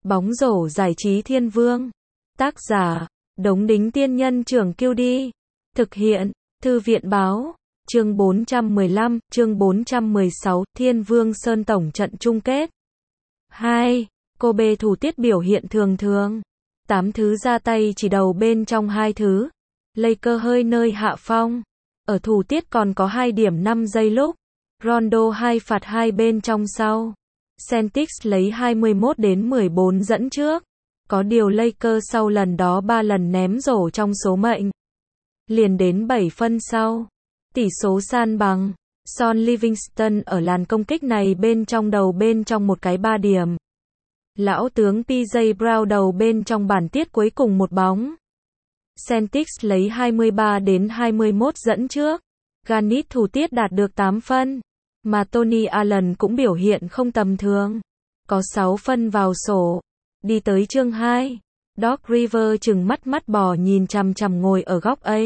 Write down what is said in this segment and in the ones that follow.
Bóng rổ giải trí Thiên Vương. Tác giả, Đống Đính Tiên Nhân Trưởng Kiêu Đi. Thực hiện, Thư viện Báo. Chương 415, chương 416, Thiên Vương Sơn tổng trận chung kết. 2. Kobe thủ tiết biểu hiện thường thường. 8 thứ ra tay chỉ đầu bên trong 2 thứ. Lakers hơi nơi hạ phong. Ở thủ tiết còn có 2 điểm 5 giây lúc. Rondo 2 phạt 2 bên trong sau. Celtics lấy 21-14 dẫn trước. Có điều Lakers sau lần đó 3 lần ném rổ trong số mệnh. Liền đến 7 phân sau. Tỷ số san bằng. Son Livingston ở làn công kích này bên trong đầu bên trong một cái 3 điểm. Lão tướng PJ Brown đầu bên trong bản tiết cuối cùng một bóng. Celtics lấy 23-21 dẫn trước. Garnett thủ tiết đạt được 8 phân. Mà Tony Allen cũng biểu hiện không tầm thường. Có 6 phân vào sổ. Đi tới chương 2. Doc Rivers chừng mắt bò nhìn chằm chằm ngồi ở góc A.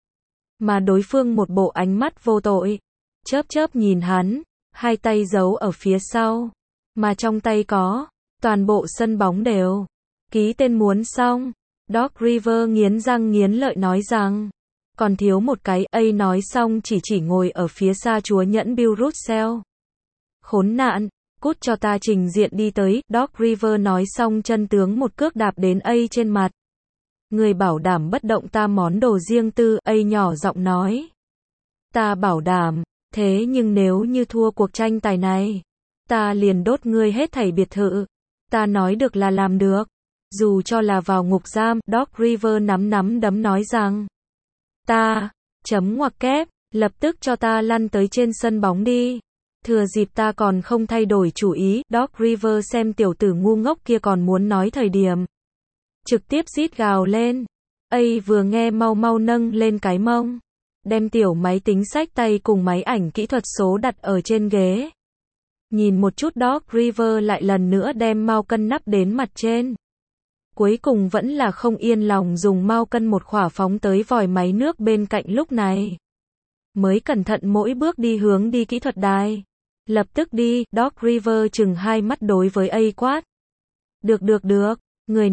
Mà đối phương một bộ ánh mắt vô tội. Chớp nhìn hắn. Hai tay giấu ở phía sau. Mà trong tay có. Toàn bộ sân bóng đều. Ký tên muốn xong. Doc Rivers nghiến răng nghiến lợi nói rằng. Còn thiếu một cái. A nói xong chỉ ngồi ở phía xa chúa nhẫn Bill Russell. Khốn nạn. Cút cho ta trình diện đi tới. Doc Rivers nói xong chân tướng một cước đạp đến A trên mặt. Người bảo đảm bất động ta món đồ riêng tư. A nhỏ giọng nói. Ta bảo đảm. Thế nhưng nếu như thua cuộc tranh tài này. Ta liền đốt ngươi hết thảy biệt thự. Ta nói được là làm được. Dù cho là vào ngục giam. Doc Rivers nắm đấm nói rằng. Ta. Chấm ngoặc kép. Lập tức cho ta lăn tới trên sân bóng đi. Thừa dịp ta còn không thay đổi chủ ý. Doc Rivers xem tiểu tử ngu ngốc kia còn muốn nói thời điểm. Trực tiếp rít gào lên. A vừa nghe mau nâng lên cái mông. Đem tiểu máy tính xách tay cùng máy ảnh kỹ thuật số đặt ở trên ghế. Nhìn một chút Doc Rivers lại lần nữa đem mau cân nắp đến mặt trên. Cuối cùng vẫn là không yên lòng dùng mau cân một khỏa phóng tới vòi máy nước bên cạnh lúc này. Mới cẩn thận mỗi bước đi hướng đi kỹ thuật đài. Lập tức đi. Doc Rivers chừng hai mắt đối với A quát. Được. Người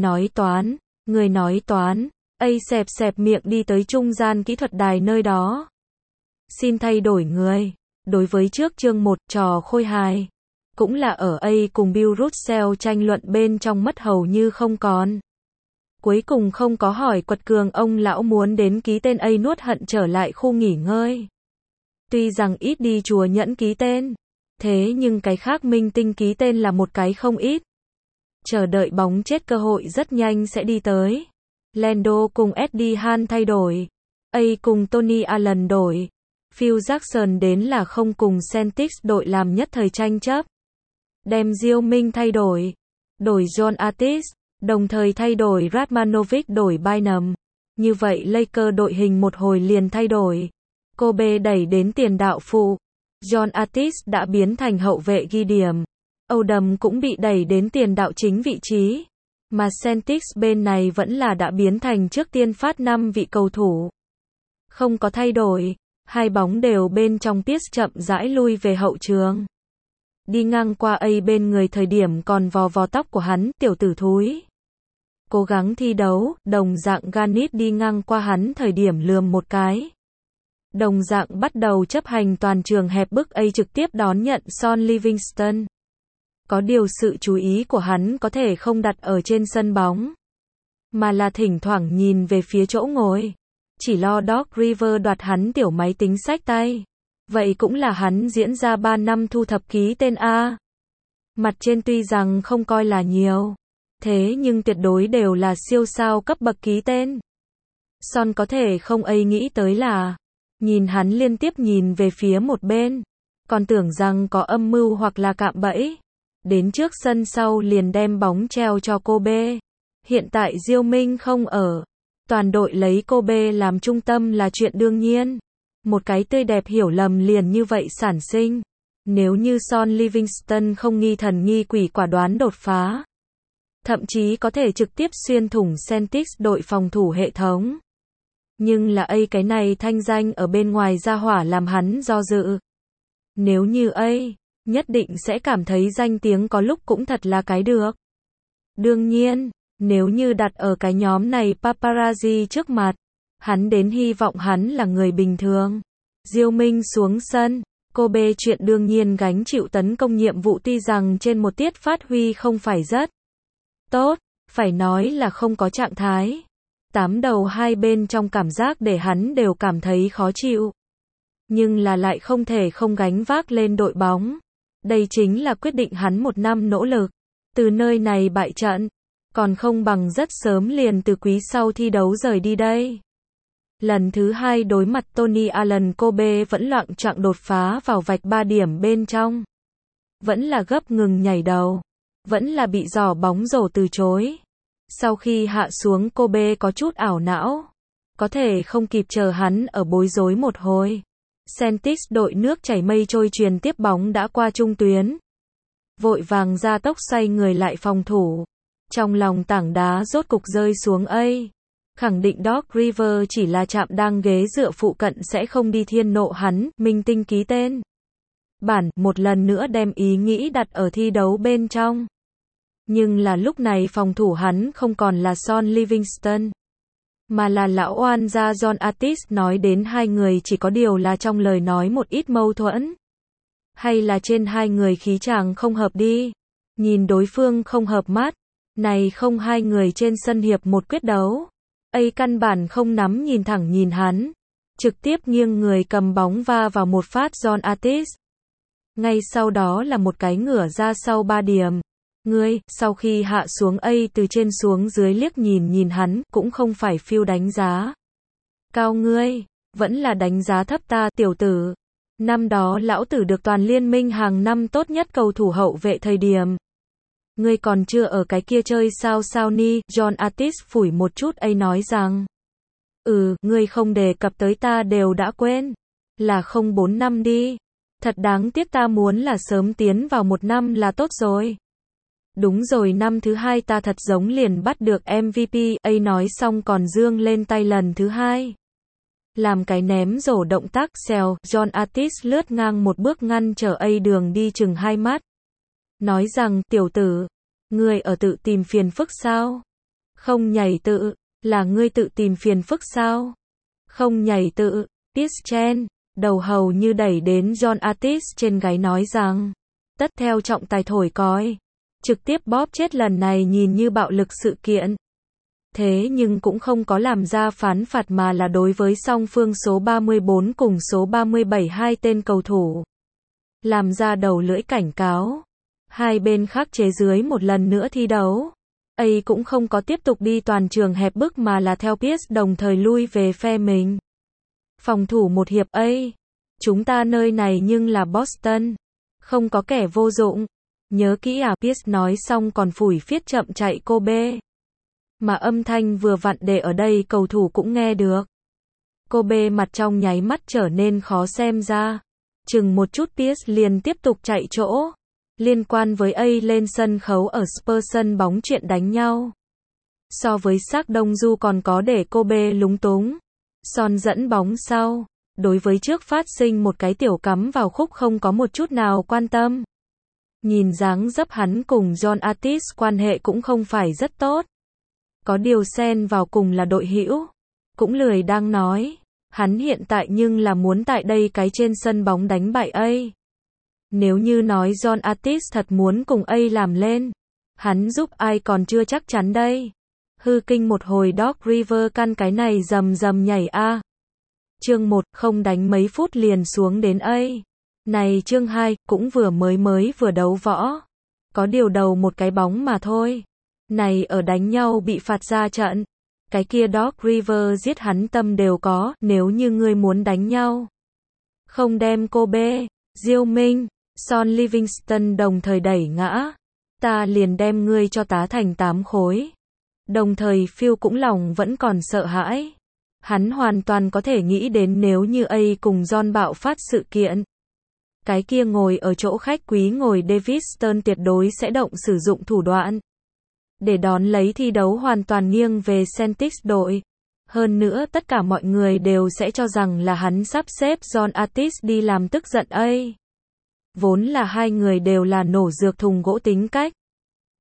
nói toán. A xẹp miệng đi tới trung gian kỹ thuật đài nơi đó. Xin thay đổi người. Đối với trước chương 1 trò khôi hài. Cũng là ở A cùng Bill Russell tranh luận bên trong mất hầu như không còn. Cuối cùng không có hỏi quật cường ông lão muốn đến ký tên A nuốt hận trở lại khu nghỉ ngơi. Tuy rằng ít đi chùa nhẫn ký tên. Thế nhưng cái khác minh tinh ký tên là một cái không ít. Chờ đợi bóng chết cơ hội rất nhanh sẽ đi tới. Lando cùng Eddie Han thay đổi. A cùng Tony Allen đổi. Phil Jackson đến là không cùng Celtics đội làm nhất thời tranh chấp. Đem Diêu Minh thay đổi. Đổi John Artis. Đồng thời thay đổi Radmanovic đổi Bynum. Như vậy Lakers đội hình một hồi liền thay đổi. Kobe đẩy đến tiền đạo phụ. John Artis đã biến thành hậu vệ ghi điểm. Odom cũng bị đẩy đến tiền đạo chính vị trí. Mà Celtics bên này vẫn là đã biến thành trước tiên phát 5 vị cầu thủ. Không có thay đổi. Hai bóng đều bên trong Pierce chậm rãi lui về hậu trường. Đi ngang qua A bên người thời điểm còn vò tóc của hắn, tiểu tử thúi. Cố gắng thi đấu, đồng dạng Garnett đi ngang qua hắn thời điểm lườm một cái. Đồng dạng bắt đầu chấp hành toàn trường hẹp bức A trực tiếp đón nhận Son Livingston. Có điều sự chú ý của hắn có thể không đặt ở trên sân bóng. Mà là thỉnh thoảng nhìn về phía chỗ ngồi. Chỉ lo Doc Rivers đoạt hắn tiểu máy tính xách tay. Vậy cũng là hắn diễn ra 3 năm thu thập ký tên A. Mặt trên tuy rằng không coi là nhiều. Thế nhưng tuyệt đối đều là siêu sao cấp bậc ký tên. Son có thể không A nghĩ tới là. Nhìn hắn liên tiếp nhìn về phía một bên. Còn tưởng rằng có âm mưu hoặc là cạm bẫy. Đến trước sân sau liền đem bóng treo cho Kobe. Hiện tại Diêu Minh không ở. Toàn đội lấy Kobe làm trung tâm là chuyện đương nhiên. Một cái tươi đẹp hiểu lầm liền như vậy sản sinh. Nếu như Son Livingston không nghi thần nghi quỷ quả đoán đột phá. Thậm chí có thể trực tiếp xuyên thủng Celtics đội phòng thủ hệ thống. Nhưng là A cái này thanh danh ở bên ngoài ra hỏa làm hắn do dự. Nếu như A, nhất định sẽ cảm thấy danh tiếng có lúc cũng thật là cái được. Đương nhiên, nếu như đặt ở cái nhóm này paparazzi trước mặt, hắn đến hy vọng hắn là người bình thường. Diêu Minh xuống sân, Kobe chuyện đương nhiên gánh chịu tấn công nhiệm vụ tuy rằng trên một tiết phát huy không phải rất tốt, phải nói là không có trạng thái. Tám đầu hai bên trong cảm giác để hắn đều cảm thấy khó chịu. Nhưng là lại không thể không gánh vác lên đội bóng. Đây chính là quyết định hắn một năm nỗ lực. Từ nơi này bại trận, còn không bằng rất sớm liền từ quý sau thi đấu rời đi đây. Lần thứ hai đối mặt Tony Allen, Kobe vẫn loạng choạng đột phá vào vạch 3 điểm bên trong. Vẫn là gấp ngừng nhảy đầu. Vẫn là bị giỏ bóng rổ từ chối. Sau khi hạ xuống Kobe có chút ảo não. Có thể không kịp chờ hắn ở bối rối một hồi. Celtics đội nước chảy mây trôi truyền tiếp bóng đã qua trung tuyến. Vội vàng ra tốc xoay người lại phòng thủ. Trong lòng tảng đá rốt cục rơi xuống ấy. Khẳng định Doc Rivers chỉ là chạm đang ghế dựa phụ cận sẽ không đi thiên nộ hắn, minh tinh ký tên. Bản, một lần nữa đem ý nghĩ đặt ở thi đấu bên trong. Nhưng là lúc này phòng thủ hắn không còn là Son Livingston, mà là lão oan gia John Artis. Nói đến hai người chỉ có điều là trong lời nói một ít mâu thuẫn. Hay là trên hai người khí chàng không hợp đi. Nhìn đối phương không hợp mắt. Này không hai người trên sân hiệp một quyết đấu. ấy căn bản không nắm nhìn thẳng nhìn hắn. Trực tiếp nghiêng người cầm bóng va vào một phát John Artis. Ngay sau đó là một cái ngửa ra sau 3 điểm. Ngươi, sau khi hạ xuống ấy từ trên xuống dưới liếc nhìn hắn, cũng không phải phiêu đánh giá cao ngươi, vẫn là đánh giá thấp ta, tiểu tử. Năm đó lão tử được toàn liên minh hàng năm tốt nhất cầu thủ hậu vệ thời điểm. Ngươi còn chưa ở cái kia chơi sao ni, John Artis phủi một chút ấy nói rằng. Ngươi không đề cập tới ta đều đã quên. Là 04 năm đi. Thật đáng tiếc ta muốn là sớm tiến vào 1 năm là tốt rồi. Đúng rồi năm thứ hai ta thật giống liền bắt được MVP, ấy nói xong còn giương lên tay lần thứ hai. Làm cái ném rổ động tác xèo, John Artis lướt ngang một bước ngăn trở ấy đường đi chừng 2 mắt. Nói rằng, tiểu tử, ngươi ở tự tìm phiền phức sao? Không nhảy tự, là ngươi tự tìm phiền phức sao? Không nhảy tự, Chen, đầu hầu như đẩy đến John Artis trên gáy nói rằng, tất theo trọng tài thổi còi. Trực tiếp bóp chết lần này nhìn như bạo lực sự kiện. Thế nhưng cũng không có làm ra phán phạt mà là đối với song phương số 34 cùng số 37 hai tên cầu thủ. Làm ra đầu lưỡi cảnh cáo. Hai bên khắc chế dưới một lần nữa thi đấu. ấy cũng không có tiếp tục đi toàn trường hẹp bức mà là theo Pierce đồng thời lui về phe mình. Phòng thủ một hiệp ấy. Chúng ta nơi này nhưng là Boston. Không có kẻ vô dụng. Nhớ kỹ à, Pierce nói xong còn phủi phiết chậm chạy Kobe. Mà âm thanh vừa vặn để ở đây cầu thủ cũng nghe được. Kobe mặt trong nháy mắt trở nên khó xem ra. Chừng một chút Pierce liền tiếp tục chạy chỗ. Liên quan với A lên sân khấu ở Spurs sân bóng chuyện đánh nhau. So với xác Đông Du còn có để Kobe lúng túng. Son dẫn bóng sau. Đối với trước phát sinh một cái tiểu cắm vào khúc không có một chút nào quan tâm. Nhìn dáng dấp hắn cùng John Artis quan hệ cũng không phải rất tốt. Có điều xen vào cùng là đội hữu. Cũng lười đang nói. Hắn hiện tại nhưng là muốn tại đây cái trên sân bóng đánh bại A. Nếu như nói John Artis thật muốn cùng A làm lên. Hắn giúp ai còn chưa chắc chắn đây. Hư kinh một hồi Doc Rivers căn cái này rầm rầm nhảy a. Chương 1 không đánh mấy phút liền xuống đến A. Này chương 2 cũng mới vừa đấu võ. Có điều đầu một cái bóng mà thôi. Này ở đánh nhau bị phạt ra trận. Cái kia Doc Rivers giết hắn tâm đều có, nếu như ngươi muốn đánh nhau. Không đem Kobe, Diêu Minh, Son Livingston đồng thời đẩy ngã. Ta liền đem ngươi cho tá thành 8 khối. Đồng thời Phil cũng lòng vẫn còn sợ hãi. Hắn hoàn toàn có thể nghĩ đến nếu như A cùng John bạo phát sự kiện. Cái kia ngồi ở chỗ khách quý ngồi David Stern tuyệt đối sẽ động sử dụng thủ đoạn. Để đón lấy thi đấu hoàn toàn nghiêng về Celtics đội. Hơn nữa tất cả mọi người đều sẽ cho rằng là hắn sắp xếp John Artis đi làm tức giận A. Vốn là hai người đều là nổ dược thùng gỗ tính cách.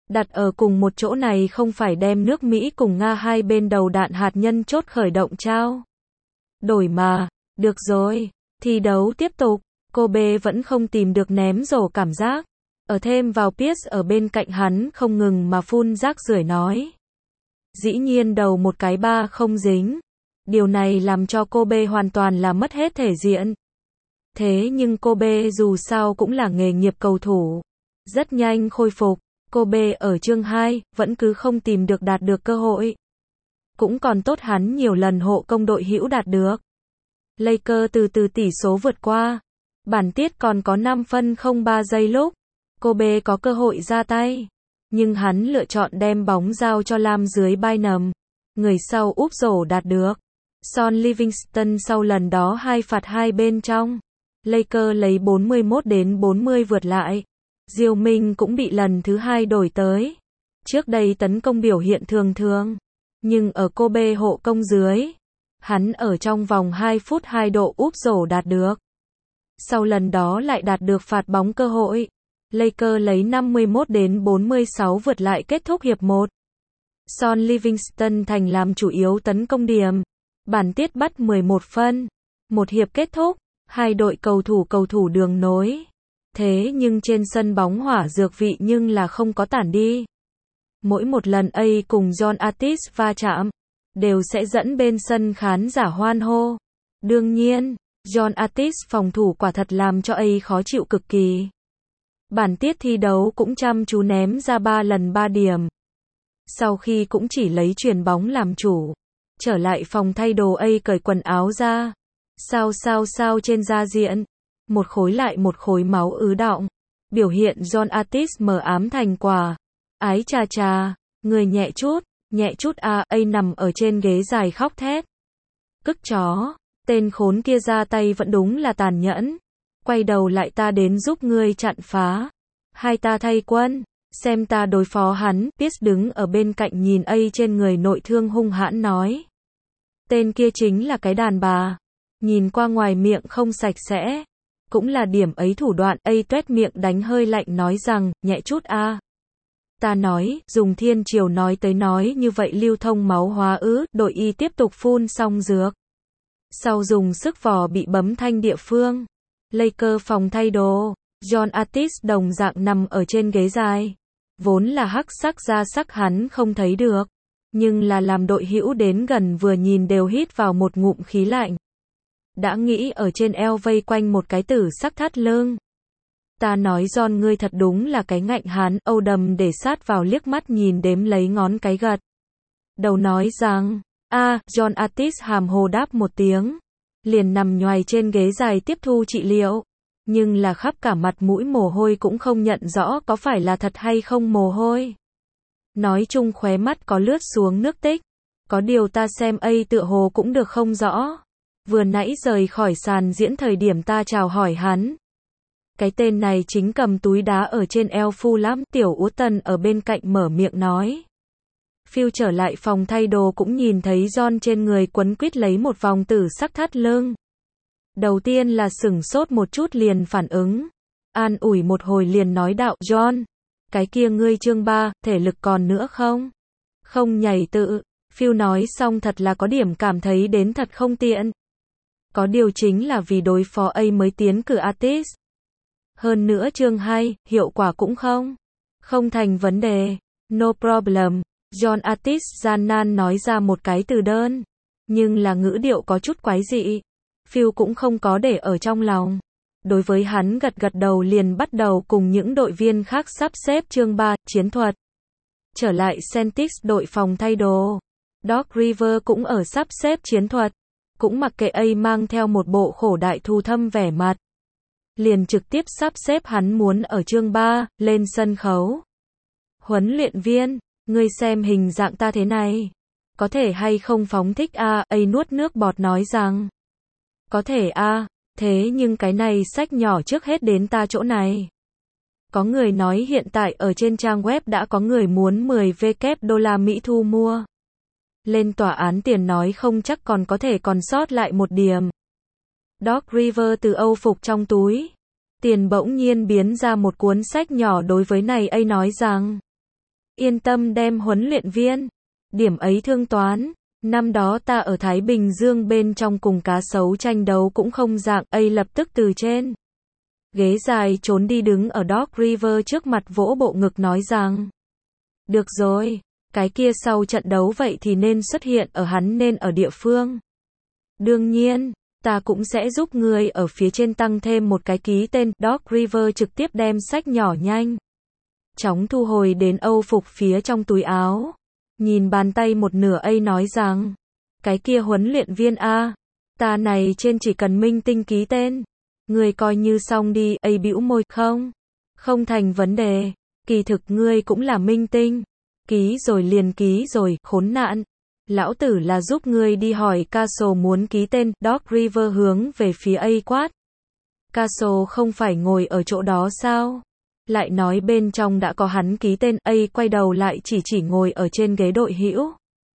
Đặt ở cùng một chỗ này không phải đem nước Mỹ cùng Nga hai bên đầu đạn hạt nhân chốt khởi động trao đổi mà. Được rồi, thi đấu tiếp tục. Kobe vẫn không tìm được ném rổ cảm giác. Ở thêm vào Pierce ở bên cạnh hắn không ngừng mà phun rác rưởi nói. Dĩ nhiên đầu một cái ba không dính. Điều này làm cho Kobe hoàn toàn là mất hết thể diện. Thế nhưng Kobe dù sao cũng là nghề nghiệp cầu thủ. Rất nhanh khôi phục. Kobe ở chương 2 vẫn cứ không tìm được đạt được cơ hội. Cũng còn tốt hắn nhiều lần hộ công đội hữu đạt được. Lakers từ từ tỷ số vượt qua. Bản tiết còn có 5 phân 03 giây lúc Kobe có cơ hội ra tay. Nhưng hắn lựa chọn đem bóng giao cho Lam dưới Bynum. Người sau úp rổ đạt được. Son Livingston sau lần đó 2 phạt 2 bên trong. Lakers lấy 41-40 vượt lại. Diêu Minh cũng bị lần thứ 2 đổi tới. Trước đây tấn công biểu hiện thường thường. Nhưng ở Kobe hộ công dưới. Hắn ở trong vòng 2 phút 2 độ úp rổ đạt được. Sau lần đó lại đạt được phạt bóng cơ hội. Lakers lấy 51-46 vượt lại kết thúc hiệp 1. Son Livingston thành làm chủ yếu tấn công điểm. Bản tiết bắt 11 phân. Một hiệp kết thúc, hai đội cầu thủ đường nối. Thế nhưng trên sân bóng hỏa dược vị nhưng là không có tản đi. Mỗi một lần A cùng John Artis va chạm, đều sẽ dẫn bên sân khán giả hoan hô. Đương nhiên, John Artis phòng thủ quả thật làm cho A khó chịu cực kỳ. Bản tiết thi đấu cũng chăm chú ném ra 3 lần 3 điểm. Sau khi cũng chỉ lấy chuyền bóng làm chủ. Trở lại phòng thay đồ A cởi quần áo ra. Sao trên da diện. Một khối lại một khối máu ứ đọng. Biểu hiện John Artis mờ ám thành quả. Ái chà, người nhẹ chút A nằm ở trên ghế dài khóc thét. Cức chó, tên khốn kia ra tay vẫn đúng là tàn nhẫn. Quay đầu lại ta đến giúp ngươi chặn phá. Hai ta thay quân, xem ta đối phó hắn. Pierce đứng ở bên cạnh nhìn A trên người nội thương hung hãn nói. Tên kia chính là cái đàn bà. Nhìn qua ngoài miệng không sạch sẽ. Cũng là điểm ấy thủ đoạn. A tuét miệng đánh hơi lạnh nói rằng, nhẹ chút A. Ta nói, dùng thiên triều nói tới nói như vậy lưu thông máu hóa ứ, đội y tiếp tục phun xong dược. Sau dùng sức vò bị bấm thanh địa phương. Lakers phòng thay đồ. John Artis đồng dạng nằm ở trên ghế dài. Vốn là hắc sắc da sắc hắn không thấy được. Nhưng là làm đội hữu đến gần vừa nhìn đều hít vào một ngụm khí lạnh. Đã nghĩ ở trên eo vây quanh một cái tử sắc thắt lưng. Ta nói John ngươi thật đúng là cái ngạnh hán. Âu đầm để sát vào liếc mắt nhìn đếm lấy ngón cái gật. Đầu nói rằng, John Artis hàm hồ đáp một tiếng. Liền nằm nhoài trên ghế dài tiếp thu trị liệu. Nhưng là khắp cả mặt mũi mồ hôi cũng không nhận rõ có phải là thật hay không mồ hôi. Nói chung khóe mắt có lướt xuống nước tích. Có điều ta xem A tựa hồ cũng được không rõ. Vừa nãy rời khỏi sàn diễn thời điểm ta chào hỏi hắn. Cái tên này chính cầm túi đá ở trên eo phu lắm. Tiểu Ú Tần ở bên cạnh mở miệng nói. Phiêu trở lại phòng thay đồ cũng nhìn thấy John trên người quấn quýt lấy một vòng tử sắc thắt lưng. Đầu tiên là sửng sốt một chút liền phản ứng. An ủi một hồi liền nói đạo John. Cái kia ngươi chương 3, thể lực còn nữa không? Không nhảy tự. Phiêu nói xong thật là có điểm cảm thấy đến thật không tiện. Có điều chính là vì đối phó A mới tiến cử Artis. Hơn nữa chương 2, hiệu quả cũng không thành vấn đề. No problem. John Artis gian nan nói ra một cái từ đơn. Nhưng là ngữ điệu có chút quái dị. Phil cũng không có để ở trong lòng. Đối với hắn gật đầu liền bắt đầu cùng những đội viên khác sắp xếp chương 3, chiến thuật. Trở lại Celtics đội phòng thay đồ. Doc Rivers cũng ở sắp xếp chiến thuật. Cũng mặc kệ A mang theo một bộ khổ đại thù thâm vẻ mặt. Liền trực tiếp sắp xếp hắn muốn ở chương 3, lên sân khấu. Huấn luyện viên, ngươi xem hình dạng ta thế này. Có thể hay không phóng thích A nuốt nước bọt nói rằng. Có thể thế nhưng cái này sách nhỏ trước hết đến ta chỗ này. Có người nói hiện tại ở trên trang web đã có người muốn 10.000 Mỹ thu mua. Lên tòa án tiền nói không chắc còn có thể còn sót lại một điểm. Doc Rivers từ Âu phục trong túi. Tiền bỗng nhiên biến ra một cuốn sách nhỏ đối với này A nói rằng. Yên tâm đem huấn luyện viên. Điểm ấy thương toán. Năm đó ta ở Thái Bình Dương bên trong cùng cá sấu tranh đấu cũng không dạng, lập tức từ trên ghế dài trốn đi đứng ở Dog River trước mặt vỗ bộ ngực nói rằng. Được rồi, cái kia sau trận đấu vậy thì nên xuất hiện ở hắn nên ở địa phương. Đương nhiên, ta cũng sẽ giúp ngươi ở phía trên tăng thêm một cái ký tên. Dog River trực tiếp đem sách nhỏ nhanh chóng thu hồi đến Âu phục phía trong túi áo. Nhìn bàn tay một nửa nói rằng. Cái kia huấn luyện viên A. Ta này trên chỉ cần minh tinh ký tên. Ngươi coi như xong đi. Bĩu môi. Không thành vấn đề. Kỳ thực ngươi cũng là minh tinh. Ký rồi liền ký rồi, khốn nạn. Lão tử là giúp ngươi đi hỏi Castle muốn ký tên. Dog River hướng về phía A quát. Castle không phải ngồi ở chỗ đó sao? Lại nói bên trong đã có hắn ký tên. A quay đầu lại chỉ ngồi ở trên ghế đội hữu.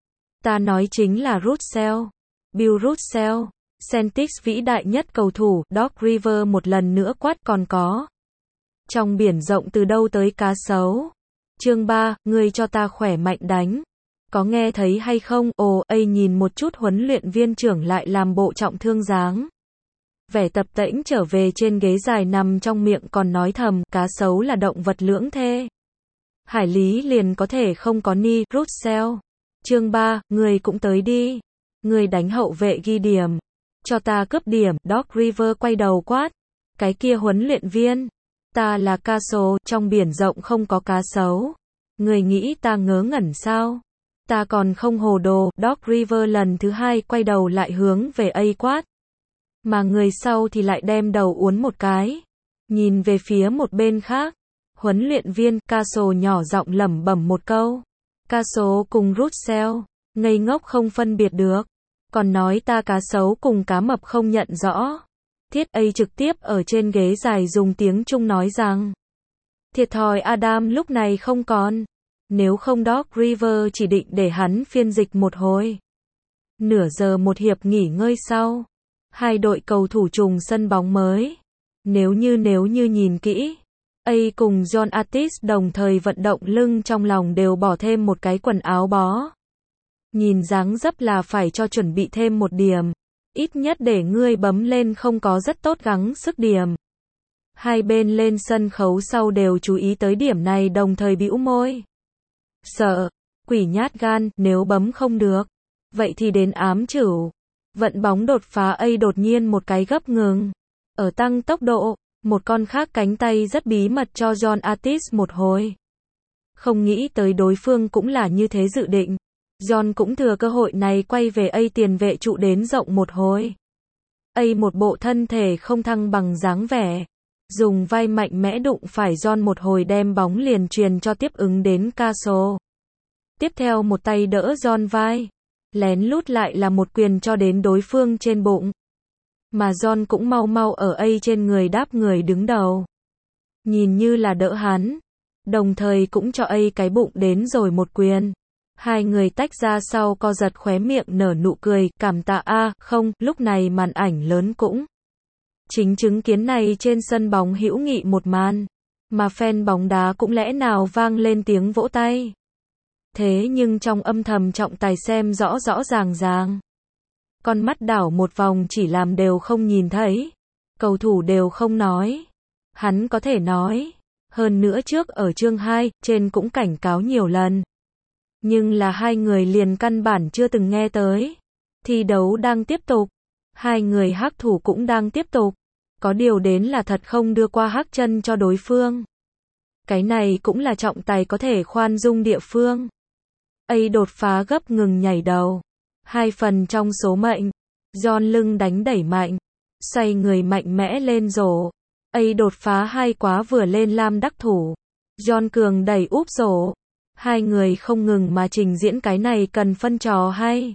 Ta nói chính là Russell. Bill Russell. Celtics vĩ đại nhất cầu thủ. Dog River một lần nữa quát còn có. Trong biển rộng từ đâu tới cá sấu. Chương 3, ngươi cho ta khỏe mạnh đánh. Có nghe thấy hay không? A nhìn một chút huấn luyện viên trưởng lại làm bộ trọng thương dáng. Vẻ tập tễnh trở về trên ghế dài nằm trong miệng còn nói thầm, cá sấu là động vật lưỡng thê. Hải lý liền có thể không có ni. Russell. Chương 3, ngươi cũng tới đi. Ngươi đánh hậu vệ ghi điểm. Cho ta cướp điểm. Dog River quay đầu quát. Cái kia huấn luyện viên. Ta là Castle, trong biển rộng không có cá sấu. Người nghĩ ta ngớ ngẩn sao? Ta còn không hồ đồ. Dog River lần thứ hai quay đầu lại hướng về A quát. Mà người sau thì lại đem đầu uốn một cái. Nhìn về phía một bên khác. Huấn luyện viên Castle nhỏ giọng lẩm bẩm một câu. Castle cùng Russell. Ngây ngốc không phân biệt được. Còn nói ta cá sấu cùng cá mập không nhận rõ. Thiết A trực tiếp ở trên ghế dài dùng tiếng Trung nói rằng. Thiệt thòi Adam lúc này không còn. Nếu không Dog River chỉ định để hắn phiên dịch một hồi. Nửa giờ một hiệp nghỉ ngơi sau. Hai đội cầu thủ trùng sân bóng mới. Nếu như nhìn kỹ. A cùng John Artis đồng thời vận động lưng trong lòng đều bỏ thêm một cái quần áo bó. Nhìn dáng dấp là phải cho chuẩn bị thêm một điểm. Ít nhất để ngươi bấm lên không có rất tốt gắng sức điểm. Hai bên lên sân khấu sau đều chú ý tới điểm này đồng thời bĩu môi. Sợ, quỷ nhát gan, nếu bấm không được. Vậy thì đến ám chửu. Vận bóng đột phá A đột nhiên một cái gấp ngừng. Ở tăng tốc độ, một con khác cánh tay rất bí mật cho John Artis một hồi. Không nghĩ tới đối phương cũng là như thế dự định. John cũng thừa cơ hội này quay về A tiền vệ trụ đến rộng một hồi. A một bộ thân thể không thăng bằng dáng vẻ. Dùng vai mạnh mẽ đụng phải John một hồi đem bóng liền truyền cho tiếp ứng đến Castle. Tiếp theo một tay đỡ John vai. Lén lút lại là một quyền cho đến đối phương trên bụng. Mà John cũng mau ở A trên người đáp người đứng đầu. Nhìn như là đỡ hắn. Đồng thời cũng cho A cái bụng đến rồi một quyền. Hai người tách ra sau co giật khóe miệng nở nụ cười, cảm tạ a. Không, lúc này màn ảnh lớn cũng chính chứng kiến này trên sân bóng hữu nghị một màn. Mà fan bóng đá cũng lẽ nào vang lên tiếng vỗ tay. Thế nhưng trong âm thầm trọng tài xem rõ ràng. Con mắt đảo một vòng chỉ làm đều không nhìn thấy. Cầu thủ đều không nói. Hắn có thể nói. Hơn nữa trước ở chương 2, trên cũng cảnh cáo nhiều lần. Nhưng là hai người liền căn bản chưa từng nghe tới. Thi đấu đang tiếp tục. Hai người hắc thủ cũng đang tiếp tục. Có điều đến là thật không đưa qua hắc chân cho đối phương. Cái này cũng là trọng tài có thể khoan dung địa phương. A đột phá gấp ngừng nhảy đầu. Hai phần trong số mệnh. John lưng đánh đẩy mạnh. Xoay người mạnh mẽ lên rổ. A đột phá hai quá vừa lên lam đắc thủ. John cường đẩy úp rổ. Hai người không ngừng mà trình diễn cái này cần phân trò hay.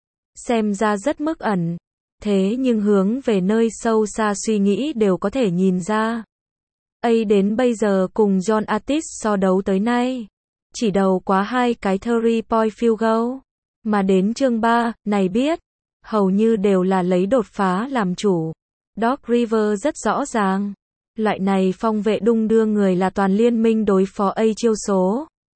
Xem ra rất mức ẩn. Thế nhưng hướng về nơi sâu xa suy nghĩ đều có thể nhìn ra. A đến bây giờ cùng John Artis so đấu tới nay. Chỉ đầu quá hai cái 3-point field goal. Mà đến chương 3, này biết. Hầu như đều là lấy đột phá làm chủ. Dog River rất rõ ràng. Loại này phong vệ đung đưa người là toàn liên minh đối phó A chiêu số.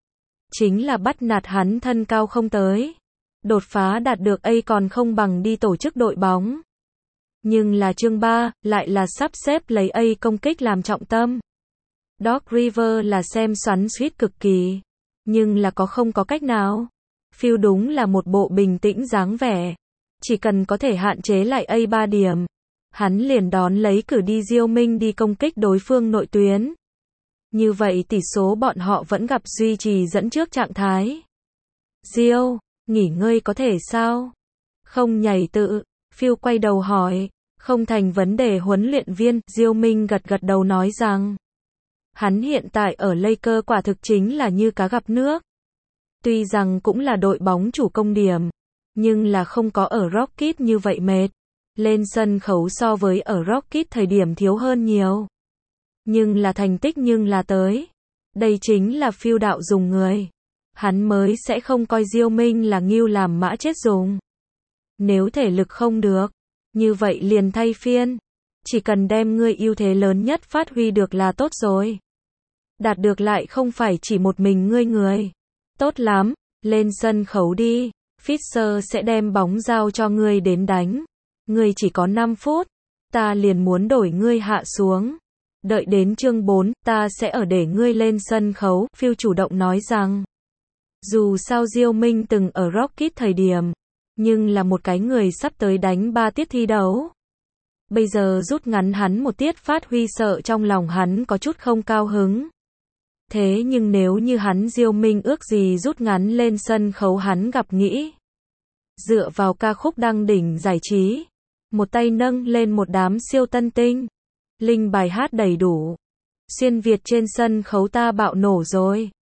chính là bắt nạt hắn thân cao không tới. Đột phá đạt được A còn không bằng đi tổ chức đội bóng. Nhưng là chương 3, lại là sắp xếp lấy A công kích làm trọng tâm. Doc River là xem xoắn xuýt cực kỳ. Nhưng là không có cách nào. Phil đúng là một bộ bình tĩnh dáng vẻ. Chỉ cần có thể hạn chế lại A 3 điểm. Hắn liền đón lấy cử đi Diêu Minh đi công kích đối phương nội tuyến. Như vậy tỷ số bọn họ vẫn gặp duy trì dẫn trước trạng thái. Diêu, nghỉ ngơi có thể sao? Không nhảy tự. Phil quay đầu hỏi. Không thành vấn đề huấn luyện viên. Diêu Minh gật gật đầu nói rằng. Hắn hiện tại ở Lakers quả thực chính là như cá gặp nước. Tuy rằng cũng là đội bóng chủ công điểm. Nhưng là không có ở Rockets như vậy mệt. Lên sân khấu so với ở Rockets thời điểm thiếu hơn nhiều. Nhưng là thành tích nhưng là tới. Đây chính là Phil đạo dùng người. Hắn mới sẽ không coi Diêu Minh là ngưu làm mã chết dùng. Nếu thể lực không được, như vậy liền thay phiên. Chỉ cần đem ngươi ưu thế lớn nhất phát huy được là tốt rồi. Đạt được lại không phải chỉ một mình ngươi người. Tốt lắm, lên sân khấu đi. Fisher sẽ đem bóng giao cho ngươi đến đánh. Ngươi chỉ có 5 phút. Ta liền muốn đổi ngươi hạ xuống. Đợi đến chương 4, ta sẽ ở để ngươi lên sân khấu. Phil chủ động nói rằng. Dù sao Diêu Minh từng ở Rockets thời điểm. Nhưng là một cái người sắp tới đánh 3 tiết thi đấu. Bây giờ rút ngắn hắn một tiết phát huy sợ trong lòng hắn có chút không cao hứng. Thế nhưng nếu như hắn Diêu Minh ước gì rút ngắn lên sân khấu hắn gặp nghĩ. Dựa vào ca khúc đăng đỉnh giải trí. Một tay nâng lên một đám siêu tân tinh. Linh bài hát đầy đủ. Xuyên Việt trên sân khấu ta bạo nổ rồi.